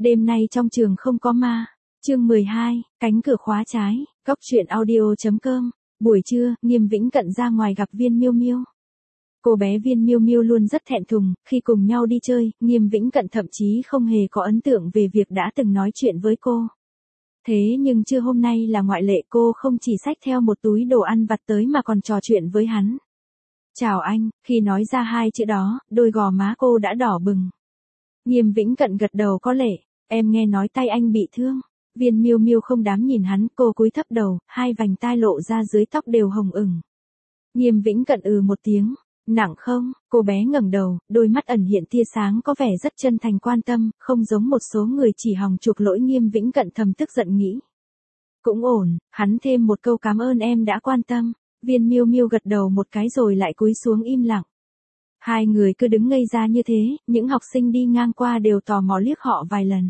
Đêm nay trong trường không có ma. Chương 12, cánh cửa khóa trái. Góc truyện audio.com. Buổi trưa, Nghiêm Vĩnh Cận ra ngoài gặp Viên Miêu Miêu. Cô bé Viên Miêu Miêu luôn rất thẹn thùng, khi cùng nhau đi chơi, Nghiêm Vĩnh Cận thậm chí không hề có ấn tượng về việc đã từng nói chuyện với cô. Thế nhưng trưa hôm nay là ngoại lệ, cô không chỉ xách theo một túi đồ ăn vặt tới mà còn trò chuyện với hắn. Chào anh, khi nói ra hai chữ đó, đôi gò má cô đã đỏ bừng. Nghiêm Vĩnh Cận gật đầu có lệ, em nghe nói tay anh bị thương. Viên Miêu Miêu không dám nhìn hắn, cô cúi thấp đầu, hai vành tai lộ ra dưới tóc đều hồng ửng. Nghiêm Vĩnh Cận một tiếng, nặng không? Cô bé ngẩng đầu, đôi mắt ẩn hiện tia sáng có vẻ rất chân thành quan tâm, không giống một số người chỉ hòng chuộc lỗi. Nghiêm Vĩnh Cận thầm tức giận nghĩ. Cũng ổn, hắn thêm một câu cảm ơn em đã quan tâm. Viên Miêu Miêu gật đầu một cái rồi lại cúi xuống im lặng. Hai người cứ đứng ngây ra như thế, những học sinh đi ngang qua đều tò mò liếc họ vài lần.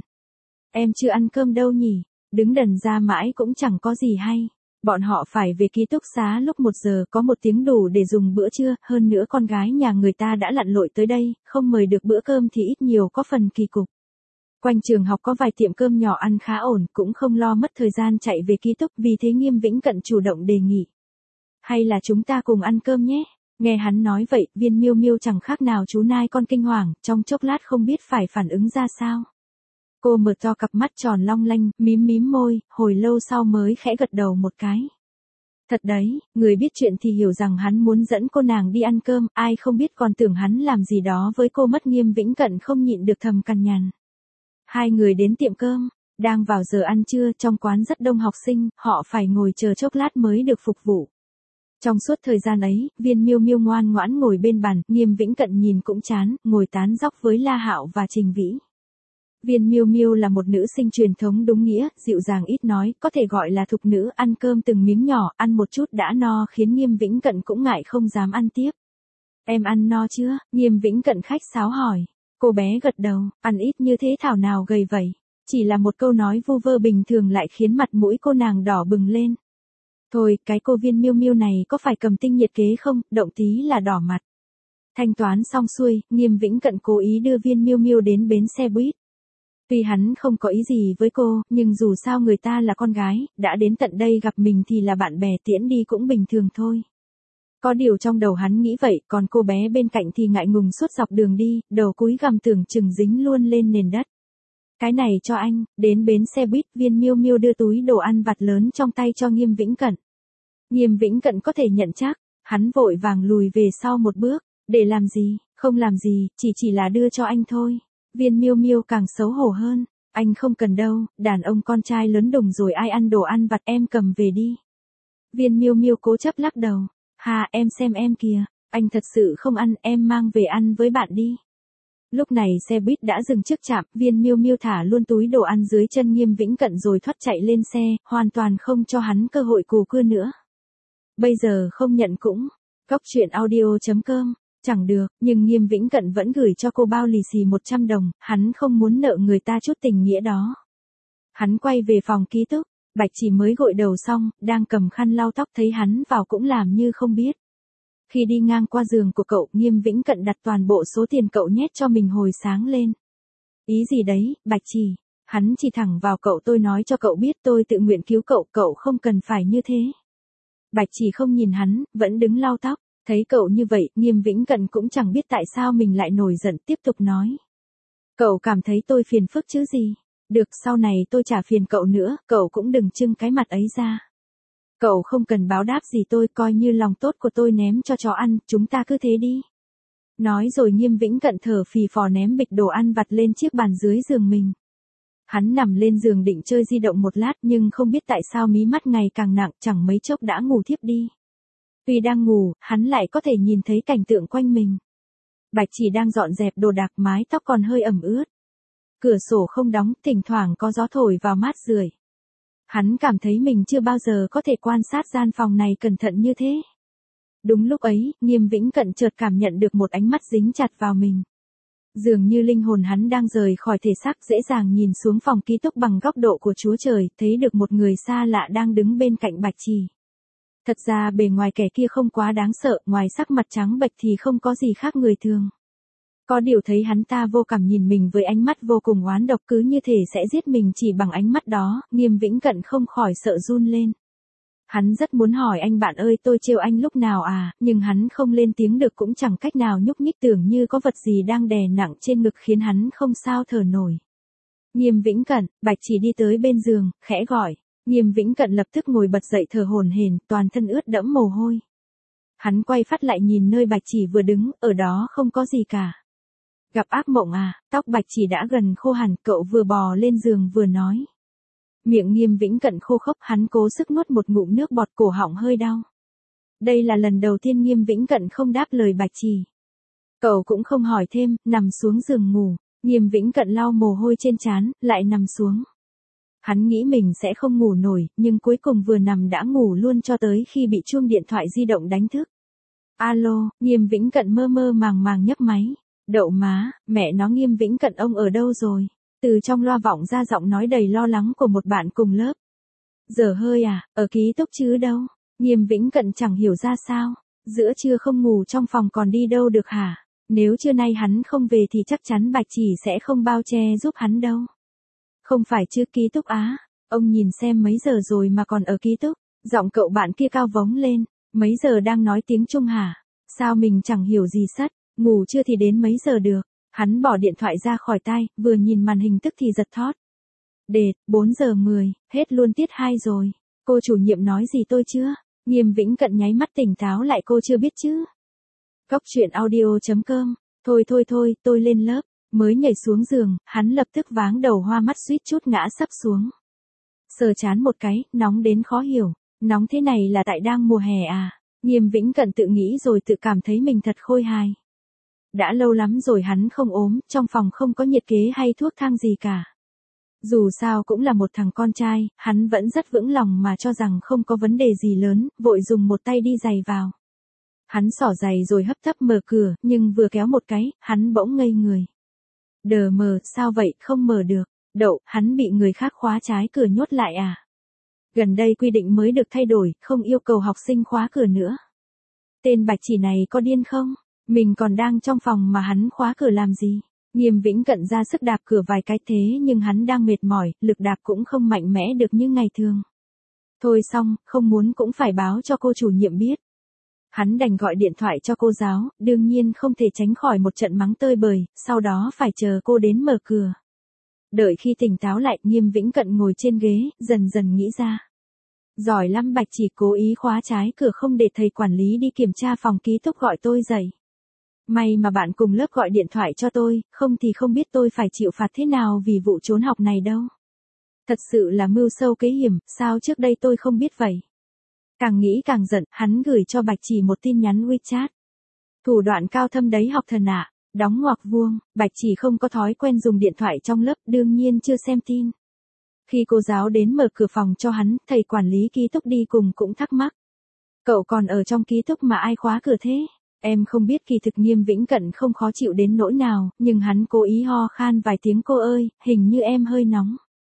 Em chưa ăn cơm đâu nhỉ, đứng đần ra mãi cũng chẳng có gì hay. Bọn họ phải về ký túc xá lúc 1 giờ, có 1 tiếng đủ để dùng bữa trưa, hơn nữa con gái nhà người ta đã lặn lội tới đây, không mời được bữa cơm thì ít nhiều có phần kỳ cục. Quanh trường học có vài tiệm cơm nhỏ ăn khá ổn, cũng không lo mất thời gian chạy về ký túc, vì thế Nghiêm Vĩnh Cận chủ động đề nghị. Hay là chúng ta cùng ăn cơm nhé? Nghe hắn nói vậy, Viên Miêu Miêu chẳng khác nào chú nai con kinh hoàng, trong chốc lát không biết phải phản ứng ra sao. Cô mở to cặp mắt tròn long lanh, mím môi, hồi lâu sau mới khẽ gật đầu một cái. Thật đấy, người biết chuyện thì hiểu rằng hắn muốn dẫn cô nàng đi ăn cơm, ai không biết còn tưởng hắn làm gì đó với cô mất. Nghiêm Vĩnh Cận không nhịn được thầm cằn nhằn. Hai người đến tiệm cơm, đang vào giờ ăn trưa, trong quán rất đông học sinh, họ phải ngồi chờ chốc lát mới được phục vụ. Trong suốt thời gian ấy, Viên Miêu Miêu ngoan ngoãn ngồi bên bàn, Nghiêm Vĩnh Cận nhìn cũng chán, ngồi tán dóc với La Hạo và Trình Vĩ. Viên Miêu Miêu là một nữ sinh truyền thống đúng nghĩa, dịu dàng ít nói, có thể gọi là thục nữ, ăn cơm từng miếng nhỏ, ăn một chút đã no, khiến Nghiêm Vĩnh Cận cũng ngại không dám ăn tiếp. Em ăn no chưa? Nghiêm Vĩnh Cận khách sáo hỏi. Cô bé gật đầu, ăn ít như thế thảo nào gầy vậy. Chỉ là một câu nói vu vơ bình thường lại khiến mặt mũi cô nàng đỏ bừng lên. Thôi, cái cô Viên Miêu Miêu này có phải cầm tinh nhiệt kế không, động tí là đỏ mặt. Thanh toán xong xuôi, Nghiêm Vĩnh Cận cố ý đưa Viên Miêu Miêu đến bến xe buýt. Tuy hắn không có ý gì với cô, nhưng dù sao người ta là con gái, đã đến tận đây gặp mình thì là bạn bè, tiễn đi cũng bình thường thôi. Có điều trong đầu hắn nghĩ vậy, còn cô bé bên cạnh thì ngại ngùng suốt dọc đường đi, đầu cúi gằm tưởng chừng dính luôn lên nền đất. Cái này cho anh. Đến bến xe buýt, Viên Miêu Miêu đưa túi đồ ăn vặt lớn trong tay cho Nghiêm Vĩnh Cận. Nghiêm Vĩnh Cận có thể nhận chắc, hắn vội vàng lùi về sau một bước. Để làm gì? Không làm gì, chỉ là đưa cho anh thôi. Viên Miêu Miêu càng xấu hổ hơn. Anh không cần đâu, đàn ông con trai lớn đùng rồi ai ăn đồ ăn vặt, em cầm về đi. Viên Miêu Miêu cố chấp lắc đầu. Hà, em xem em kìa, anh thật sự không ăn, em mang về ăn với bạn đi. Lúc này xe buýt đã dừng trước trạm, Viên Miêu Miêu thả luôn túi đồ ăn dưới chân Nghiêm Vĩnh Cận rồi thoát chạy lên xe, hoàn toàn không cho hắn cơ hội cù cưa nữa. Bây giờ không nhận cũng. Góc truyện audio.com. Chẳng được, nhưng Nghiêm Vĩnh Cận vẫn gửi cho cô bao lì xì 100 đồng, hắn không muốn nợ người ta chút tình nghĩa đó. Hắn quay về phòng ký túc, Bạch Chỉ mới gội đầu xong, đang cầm khăn lau tóc, thấy hắn vào cũng làm như không biết. Khi đi ngang qua giường của cậu, Nghiêm Vĩnh Cận đặt toàn bộ số tiền cậu nhét cho mình hồi sáng lên. Ý gì đấy, Bạch Chỉ? Hắn chỉ thẳng vào cậu, tôi nói cho cậu biết tôi tự nguyện cứu cậu, cậu không cần phải như thế. Bạch Chỉ không nhìn hắn, vẫn đứng lau tóc. Thấy cậu như vậy, Nghiêm Vĩnh Cận cũng chẳng biết tại sao mình lại nổi giận, tiếp tục nói. Cậu cảm thấy tôi phiền phức chứ gì? Được, sau này tôi chả phiền cậu nữa, cậu cũng đừng trưng cái mặt ấy ra. Cậu không cần báo đáp gì tôi, coi như lòng tốt của tôi ném cho chó ăn, chúng ta cứ thế đi. Nói rồi Nghiêm Vĩnh Cận thở phì phò ném bịch đồ ăn vặt lên chiếc bàn dưới giường mình. Hắn nằm lên giường định chơi di động một lát, nhưng không biết tại sao mí mắt ngày càng nặng, chẳng mấy chốc đã ngủ thiếp đi. Tuy đang ngủ, hắn lại có thể nhìn thấy cảnh tượng quanh mình. Bạch Chỉ đang dọn dẹp đồ đạc, mái tóc còn hơi ẩm ướt. Cửa sổ không đóng, thỉnh thoảng có gió thổi vào mát rượi. Hắn cảm thấy mình chưa bao giờ có thể quan sát gian phòng này cẩn thận như thế. Đúng lúc ấy, Nghiêm Vĩnh Cận chợt cảm nhận được một ánh mắt dính chặt vào mình. Dường như linh hồn hắn đang rời khỏi thể xác, dễ dàng nhìn xuống phòng ký túc bằng góc độ của Chúa Trời, thấy được một người xa lạ đang đứng bên cạnh Bạch Chỉ. Thật ra bề ngoài kẻ kia không quá đáng sợ, ngoài sắc mặt trắng bệch thì không có gì khác người thường. Có điều thấy hắn ta vô cảm nhìn mình với ánh mắt vô cùng oán độc cứ như thể sẽ giết mình chỉ bằng ánh mắt đó, Nghiêm Vĩnh Cận không khỏi sợ run lên. Hắn rất muốn hỏi anh bạn ơi tôi trêu anh lúc nào à, nhưng hắn không lên tiếng được cũng chẳng cách nào nhúc nhích tưởng như có vật gì đang đè nặng trên ngực khiến hắn không sao thở nổi. Nghiêm Vĩnh Cận, Bạch Chỉ đi tới bên giường, khẽ gọi. Nghiêm Vĩnh Cận lập tức ngồi bật dậy thở hổn hển, toàn thân ướt đẫm mồ hôi. Hắn quay phát lại nhìn nơi Bạch Chỉ vừa đứng, ở đó không có gì cả. Gặp ác mộng à, tóc Bạch Chỉ đã gần khô hẳn, cậu vừa bò lên giường vừa nói. Miệng Nghiêm Vĩnh Cận khô khốc, hắn cố sức nuốt một ngụm nước bọt, cổ họng hơi đau. Đây là lần đầu tiên Nghiêm Vĩnh Cận không đáp lời Bạch Chỉ. Cậu cũng không hỏi thêm, nằm xuống giường ngủ. Nghiêm Vĩnh Cận lau mồ hôi trên trán, lại nằm xuống. Hắn nghĩ mình sẽ không ngủ nổi, nhưng cuối cùng vừa nằm đã ngủ luôn cho tới khi bị chuông điện thoại di động đánh thức. Alo, Nghiêm Vĩnh Cận mơ mơ màng màng nhấc máy. Đậu má, mẹ nó Nghiêm Vĩnh Cận ông ở đâu rồi? Từ trong loa vọng ra giọng nói đầy lo lắng của một bạn cùng lớp. Giờ hơi à, ở ký túc chứ đâu? Nghiêm Vĩnh Cận chẳng hiểu ra sao. Giữa trưa không ngủ trong phòng còn đi đâu được hả? Nếu trưa nay hắn không về thì chắc chắn Bạch Chỉ sẽ không bao che giúp hắn đâu. Không phải chứ ký túc á, ông nhìn xem mấy giờ rồi mà còn ở ký túc. Giọng cậu bạn kia cao vống lên, mấy giờ đang nói tiếng Trung hả? Sao mình chẳng hiểu gì sất, ngủ chưa thì đến mấy giờ được. Hắn bỏ điện thoại ra khỏi tai, vừa nhìn màn hình tức thì giật thót. Đệt, 4 giờ 10, hết luôn tiết 2 rồi. Cô chủ nhiệm nói gì tôi chưa? Nghiêm Vĩnh Cận nháy mắt tỉnh táo lại cô chưa biết chứ. Góc truyện audio.com, thôi, tôi lên lớp. Mới nhảy xuống giường, hắn lập tức váng đầu hoa mắt suýt chút ngã sấp xuống. Sờ chán một cái, nóng đến khó hiểu. Nóng thế này là tại đang mùa hè à? Nghiêm Vĩnh Cận tự nghĩ rồi tự cảm thấy mình thật khôi hài. Đã lâu lắm rồi hắn không ốm, trong phòng không có nhiệt kế hay thuốc thang gì cả. Dù sao cũng là một thằng con trai, hắn vẫn rất vững lòng mà cho rằng không có vấn đề gì lớn, vội dùng một tay đi giày vào. Hắn xỏ giày rồi hấp tấp mở cửa, nhưng vừa kéo một cái, hắn bỗng ngây người. Đờ mờ, sao vậy, không mở được. Đậu, hắn bị người khác khóa trái cửa nhốt lại à? Gần đây quy định mới được thay đổi, không yêu cầu học sinh khóa cửa nữa. Tên Bạch Chỉ này có điên không? Mình còn đang trong phòng mà hắn khóa cửa làm gì? Nghiêm Vĩnh Cận ra sức đạp cửa vài cái thế nhưng hắn đang mệt mỏi, lực đạp cũng không mạnh mẽ được như ngày thường. Thôi xong, không muốn cũng phải báo cho cô chủ nhiệm biết. Hắn đành gọi điện thoại cho cô giáo, đương nhiên không thể tránh khỏi một trận mắng tơi bời, sau đó phải chờ cô đến mở cửa. Đợi khi tỉnh táo lại, Nghiêm Vĩnh Cận ngồi trên ghế, dần dần nghĩ ra. Giỏi lắm Bạch Chỉ cố ý khóa trái cửa không để thầy quản lý đi kiểm tra phòng ký túc gọi tôi dậy. May mà bạn cùng lớp gọi điện thoại cho tôi, không thì không biết tôi phải chịu phạt thế nào vì vụ trốn học này đâu. Thật sự là mưu sâu kế hiểm, sao trước đây tôi không biết vậy. Càng nghĩ càng giận, hắn gửi cho Bạch Chỉ một tin nhắn WeChat. Thủ đoạn cao thâm đấy học thần ạ, đóng ngoặc vuông, Bạch Chỉ không có thói quen dùng điện thoại trong lớp, đương nhiên chưa xem tin. Khi cô giáo đến mở cửa phòng cho hắn, thầy quản lý ký túc đi cùng cũng thắc mắc. Cậu còn ở trong ký túc mà ai khóa cửa thế? Em không biết kỳ thực Nghiêm Vĩnh Cận không khó chịu đến nỗi nào, nhưng hắn cố ý ho khan vài tiếng cô ơi, hình như em hơi nóng.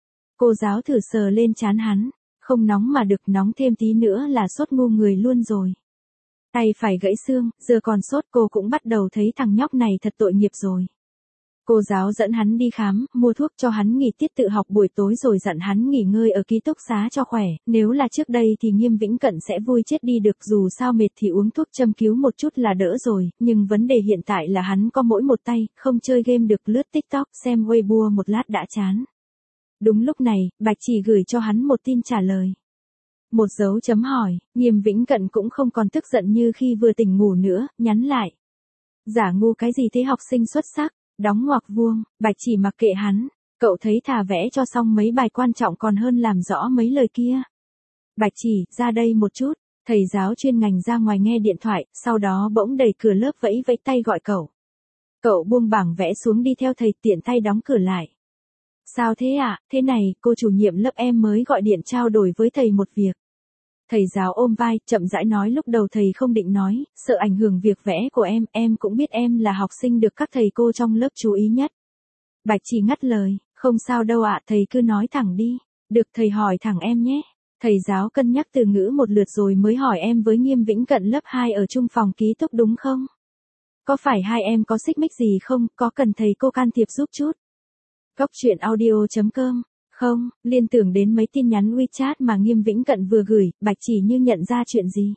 Cô giáo thử sờ lên trán hắn, không nóng mà được nóng thêm tí nữa là sốt ngu người luôn rồi. Tay phải gãy xương, giờ còn sốt cô cũng bắt đầu thấy thằng nhóc này thật tội nghiệp rồi. Cô giáo dẫn hắn đi khám, mua thuốc cho hắn nghỉ tiết tự học buổi tối rồi dặn hắn nghỉ ngơi ở ký túc xá cho khỏe, nếu là trước đây thì Nghiêm Vĩnh Cận sẽ vui chết đi được dù sao mệt thì uống thuốc châm cứu một chút là đỡ rồi, nhưng vấn đề hiện tại là hắn có mỗi một tay, không chơi game được lướt TikTok xem Weibo một lát đã chán. Đúng lúc này, Bạch Chỉ gửi cho hắn một tin trả lời. Một dấu chấm hỏi, Nghiêm Vĩnh Cận cũng không còn tức giận như khi vừa tỉnh ngủ nữa, nhắn lại. Giả ngu cái gì thế học sinh xuất sắc, đóng ngoặc vuông, Bạch Chỉ mặc kệ hắn, cậu thấy thà vẽ cho xong mấy bài quan trọng còn hơn làm rõ mấy lời kia. Bạch Chỉ, ra đây một chút, thầy giáo chuyên ngành ra ngoài nghe điện thoại, sau đó bỗng đẩy cửa lớp vẫy vẫy tay gọi cậu. Cậu buông bảng vẽ xuống đi theo thầy tiện tay đóng cửa lại. Sao thế ạ, thế này, cô chủ nhiệm lớp em mới gọi điện trao đổi với thầy một việc. Thầy giáo ôm vai, chậm rãi nói lúc đầu thầy không định nói, sợ ảnh hưởng việc vẽ của em cũng biết em là học sinh được các thầy cô trong lớp chú ý nhất. Bạch Chỉ ngắt lời, không sao đâu ạ, thầy cứ nói thẳng đi, được thầy hỏi thẳng em nhé. Thầy giáo cân nhắc từ ngữ một lượt rồi mới hỏi em với Nghiêm Vĩnh Cận lớp 2 ở chung phòng ký túc đúng không? Có phải hai em có xích mích gì không, có cần thầy cô can thiệp giúp chút? Góc chuyện audio.com. Không, liên tưởng đến mấy tin nhắn WeChat mà Nghiêm Vĩnh Cận vừa gửi, Bạch Chỉ Như nhận ra chuyện gì.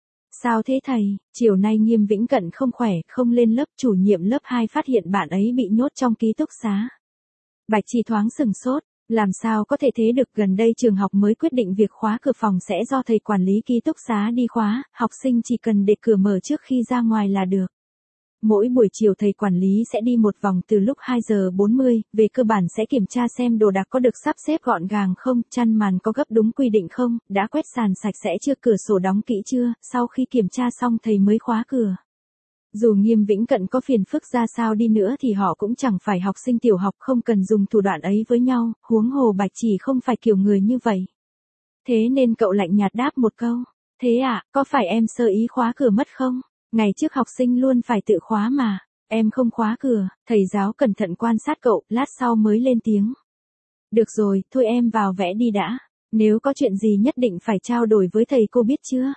Sao thế thầy, chiều nay Nghiêm Vĩnh Cận không khỏe, không lên lớp, chủ nhiệm lớp 2 phát hiện bạn ấy bị nhốt trong ký túc xá. Bạch Chỉ thoáng sừng sốt, làm sao có thể thế được, gần đây trường học mới quyết định việc khóa cửa phòng sẽ do thầy quản lý ký túc xá đi khóa, học sinh chỉ cần để cửa mở trước khi ra ngoài là được. Mỗi buổi chiều thầy quản lý sẽ đi một vòng từ lúc 2 giờ 40, về cơ bản sẽ kiểm tra xem đồ đạc có được sắp xếp gọn gàng không, chăn màn có gấp đúng quy định không, đã quét sàn sạch sẽ chưa, cửa sổ đóng kỹ chưa, sau khi kiểm tra xong thầy mới khóa cửa. Dù Nghiêm Vĩnh Cận có phiền phức ra sao đi nữa thì họ cũng chẳng phải học sinh tiểu học, không cần dùng thủ đoạn ấy với nhau, huống hồ Bạch Chỉ không phải kiểu người như vậy. Thế nên cậu lạnh nhạt đáp một câu, thế à, có phải em sơ ý khóa cửa mất không? Ngày trước học sinh luôn phải tự khóa mà, em không khóa cửa, thầy giáo cẩn thận quan sát cậu, lát sau mới lên tiếng. Được rồi, thôi em vào vẽ đi đã, nếu có chuyện gì nhất định phải trao đổi với thầy cô biết chưa?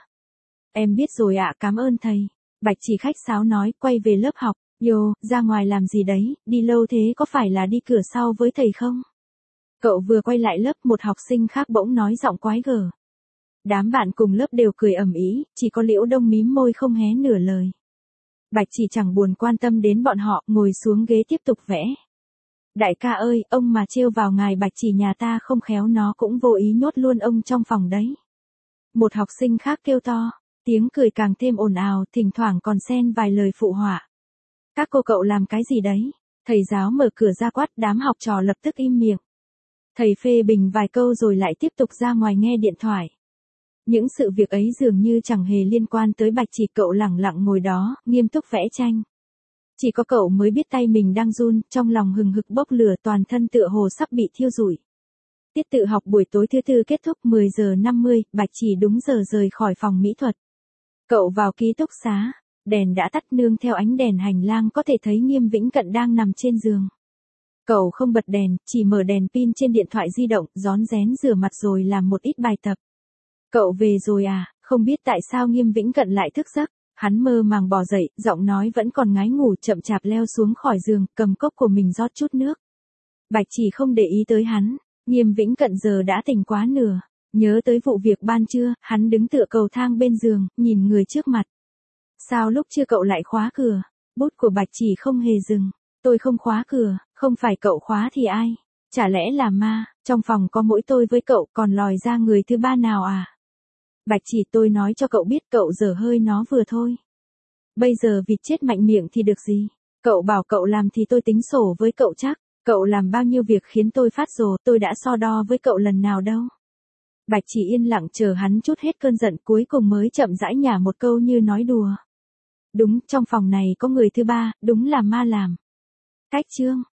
Em biết rồi ạ, cảm ơn thầy. Bạch Chỉ khách sáo nói, quay về lớp học, Yo, ra ngoài làm gì đấy, đi lâu thế có phải là đi cửa sau với thầy không? Cậu vừa quay lại lớp, một học sinh khác bỗng nói giọng quái gở. Đám bạn cùng lớp đều cười ầm ĩ, chỉ có Liễu Đông mím môi không hé nửa lời. Bạch Chỉ chẳng buồn quan tâm đến bọn họ, ngồi xuống ghế tiếp tục vẽ. Đại ca ơi, ông mà trêu vào ngài Bạch Chỉ nhà ta không khéo nó cũng vô ý nhốt luôn ông trong phòng đấy. Một học sinh khác kêu to, tiếng cười càng thêm ồn ào, thỉnh thoảng còn xen vài lời phụ họa. Các cô cậu làm cái gì đấy? Thầy giáo mở cửa ra quát, đám học trò lập tức im miệng. Thầy phê bình vài câu rồi lại tiếp tục ra ngoài nghe điện thoại. Những sự việc ấy dường như chẳng hề liên quan tới Bạch Chỉ, cậu lẳng lặng ngồi đó, nghiêm túc vẽ tranh. Chỉ có cậu mới biết tay mình đang run, trong lòng hừng hực bốc lửa, toàn thân tựa hồ sắp bị thiêu rụi. Tiết tự học buổi tối thứ tư kết thúc 10 giờ 50, Bạch Chỉ đúng giờ rời khỏi phòng mỹ thuật. Cậu vào ký túc xá, đèn đã tắt, nương theo ánh đèn hành lang có thể thấy Nghiêm Vĩnh Cận đang nằm trên giường. Cậu không bật đèn, chỉ mở đèn pin trên điện thoại di động, rón rén rửa mặt rồi làm một ít bài tập. Cậu về rồi à, không biết tại sao Nghiêm Vĩnh Cận lại thức giấc, hắn mơ màng bò dậy, giọng nói vẫn còn ngái ngủ, chậm chạp leo xuống khỏi giường, cầm cốc của mình rót chút nước. Bạch Chỉ không để ý tới hắn, Nghiêm Vĩnh Cận giờ đã tỉnh quá nửa, nhớ tới vụ việc ban trưa, hắn đứng tựa cầu thang bên giường, nhìn người trước mặt. Sao lúc chưa cậu lại khóa cửa? Bút của Bạch Chỉ không hề dừng, tôi không khóa cửa, không phải cậu khóa thì ai? Chả lẽ là ma, trong phòng có mỗi tôi với cậu, còn lòi ra người thứ ba nào à? Bạch Chỉ, tôi nói cho cậu biết, cậu dở hơi nó vừa thôi. Bây giờ vịt chết mạnh miệng thì được gì? Cậu bảo cậu làm thì tôi tính sổ với cậu chắc. Cậu làm bao nhiêu việc khiến tôi phát rồ, tôi đã so đo với cậu lần nào đâu. Bạch Chỉ yên lặng chờ hắn trút hết cơn giận, cuối cùng mới chậm rãi nhả một câu như nói đùa. Đúng, trong phòng này có người thứ ba, đúng là ma làm. Cách chương.